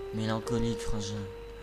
Mélancolique, frangin.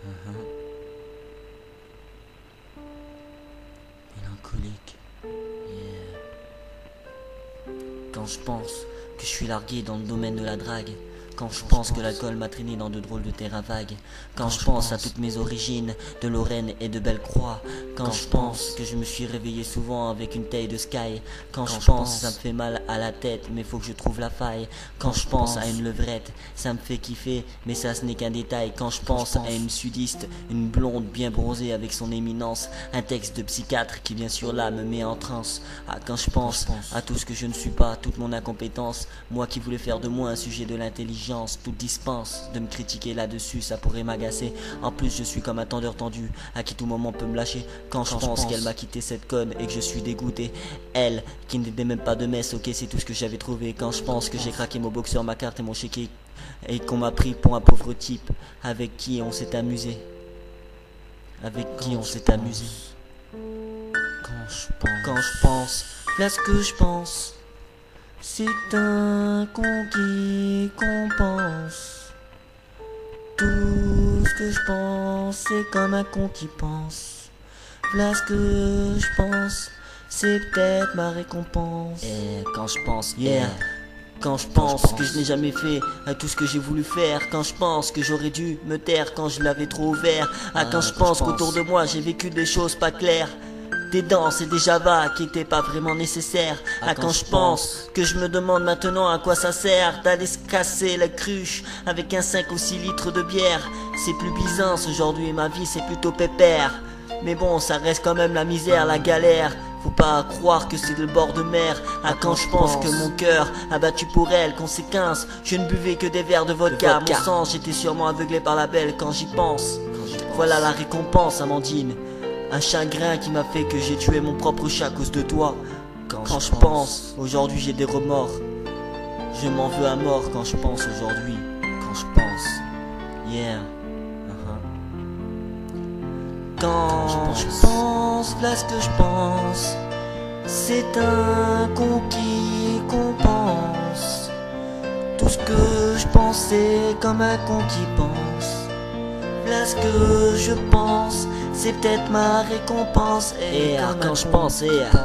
Mélancolique. Yeah. Quand je pense que je suis largué dans le domaine de la drague, quand je pense que l'alcool m'a traîné dans de drôles de terrains vagues, quand je pense à toutes mes origines, de Lorraine et de Belle-Croix, quand je pense que je me suis réveillé souvent avec une taille de sky, quand je pense ça me fait mal à la tête mais faut que je trouve la faille, quand je pense à une levrette, ça me fait kiffer mais ça ce n'est qu'un détail, quand je pense à une sudiste, une blonde bien bronzée avec son éminence, un texte de psychiatre qui bien sûr là me met en transe, quand je pense à tout ce que je ne suis pas, toute mon incompétence, moi qui voulais faire de moi un sujet de l'intelligence, toute dispense de me critiquer là-dessus, ça pourrait m'agacer. En plus, je suis comme un tendeur tendu à qui tout moment peut me lâcher. Quand je pense qu'elle m'a quitté cette conne et que je suis dégoûté, elle qui n'était même pas de messe, ok, c'est tout ce que j'avais trouvé. Quand je pense que j'ai craqué mon boxeur, ma carte et mon chéquier et qu'on m'a pris pour un pauvre type avec qui on s'est amusé. Avec qui on s'est amusé. Quand je pense, là ce que je pense. C'est un conquis qu'on pense. Tout ce que je pense, c'est comme un con qui pense. Voilà ce que je pense, c'est peut-être ma récompense. Et quand je pense, quand je pense que je n'ai jamais fait tout ce que j'ai voulu faire, quand je pense que j'aurais dû me taire quand je l'avais trop ouvert, quand je pense qu'autour de moi j'ai vécu des choses pas claires, des danses et des javas qui étaient pas vraiment nécessaires. Quand je pense que je me demande maintenant à quoi ça sert d'aller se casser la cruche avec un 5 ou 6 litres de bière. C'est plus Byzance aujourd'hui, ma vie c'est plutôt pépère. Mais bon, ça reste quand même la misère, la galère. Faut pas croire que c'est le bord de mer. Quand je pense que mon cœur a battu pour elle, conséquence, je ne buvais que des verres de vodka. Mon sang, j'étais sûrement aveuglé par la belle quand j'y pense. Voilà la récompense, Amandine. Un chagrin qui m'a fait que j'ai tué mon propre chat à cause de toi. Quand je pense, aujourd'hui j'ai des remords. Je m'en veux à mort quand je pense aujourd'hui. Quand je pense, yeah. Quand je pense, là ce que je pense, c'est un conquis qu'on pense. Tout ce que je pense, c'est comme un con qui pense. Là ce que je pense, c'est peut-être ma récompense. Et quand je pense,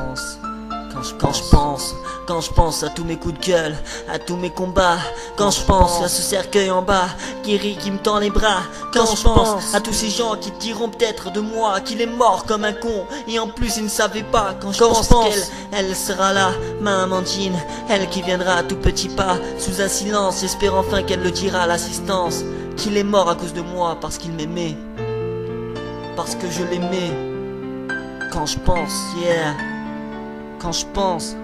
quand je pense à tous mes coups de gueule, à tous mes combats, quand je pense à ce cercueil en bas qui rit, qui me tend les bras, quand je pense à tous ces gens qui diront peut-être de moi qu'il est mort comme un con et en plus ils ne savaient pas, quand je pense qu'elle sera là, ma Amandine, elle qui viendra à tout petit pas sous un silence, j'espère enfin qu'elle le dira à l'assistance, qu'il est mort à cause de moi parce qu'il m'aimait, parce que je l'aimais. Quand je pense, yeah. Quand je pense,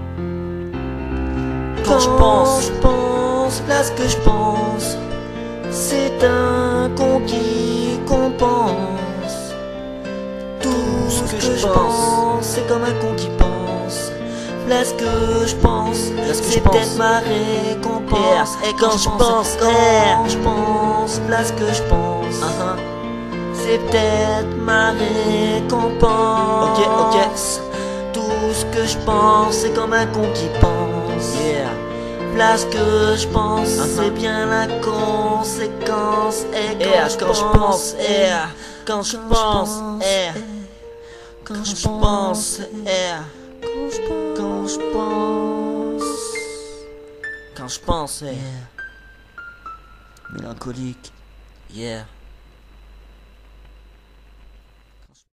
quand je pense, là ce que je pense, c'est un conquis qu'on pense. Tout ce que je pense, c'est comme un con qui pense. Là ce que je pense, c'est peut-être ma récompense. Et quand je pense, là ce que je pense, c'est peut-être ma récompense. Ok. Tout ce que je pense, c'est comme un con qui pense. Là ce que je pense, c'est bien la conséquence. Et quand je pense, quand je pense, quand je pense, quand je pense, quand je pense, mélancolique, yeah.